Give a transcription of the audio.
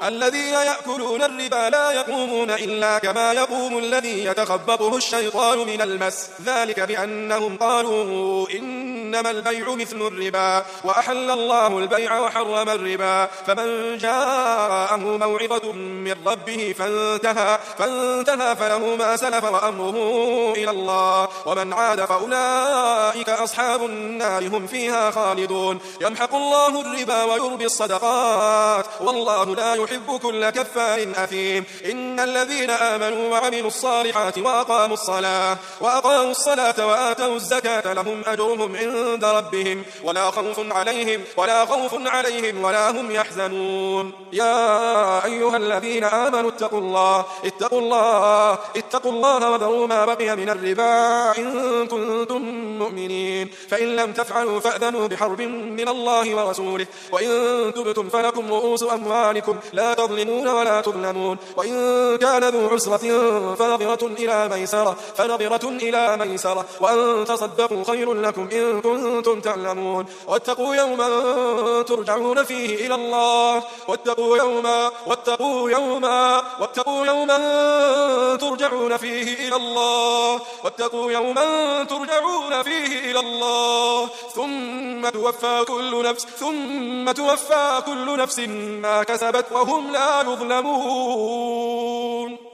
الذين يأكلون الربا لا يقومون إلا كما يقوم الذي يتخبطه الشيطان من المس، ذلك بأنهم قالوا إنما البيع مثل الربا وأحل الله البيع وحرم الربا. فمن جاءه موعظة من ربه فانتهى فله ما سلف وأمره إلى الله، ومن عاد فأولئك أصحاب النار هم فيها خالدون. يمحق الله الربا ويربي الصدقات والله لا يحب كل كفار أثيم. إن الذين آمنوا وعملوا الصالحات وأقاموا الصلاة وآتوا الزكاة لهم أجرهم عند ربهم ولا خوف عليهم ولا هم يحزنون. يا أيها الذين آمنوا اتقوا الله وذروا ما بقي من الربا إن كنتم مؤمنين، فإن لم تفعلوا فأذنوا بحرب من الله ورسوله، وإن تبتم فلكم رؤوس أموالكم لا تظلمون ولا تظلمون، وإن كان ذو عسرة فنظرة إلى ميسرة وأن تصدقوا خير لكم إن كنتم تعلمون. واتقوا يوما ترجعون فيه إلى الله ثم توفى كل نفس ما كسبت وهم لا يظلمون.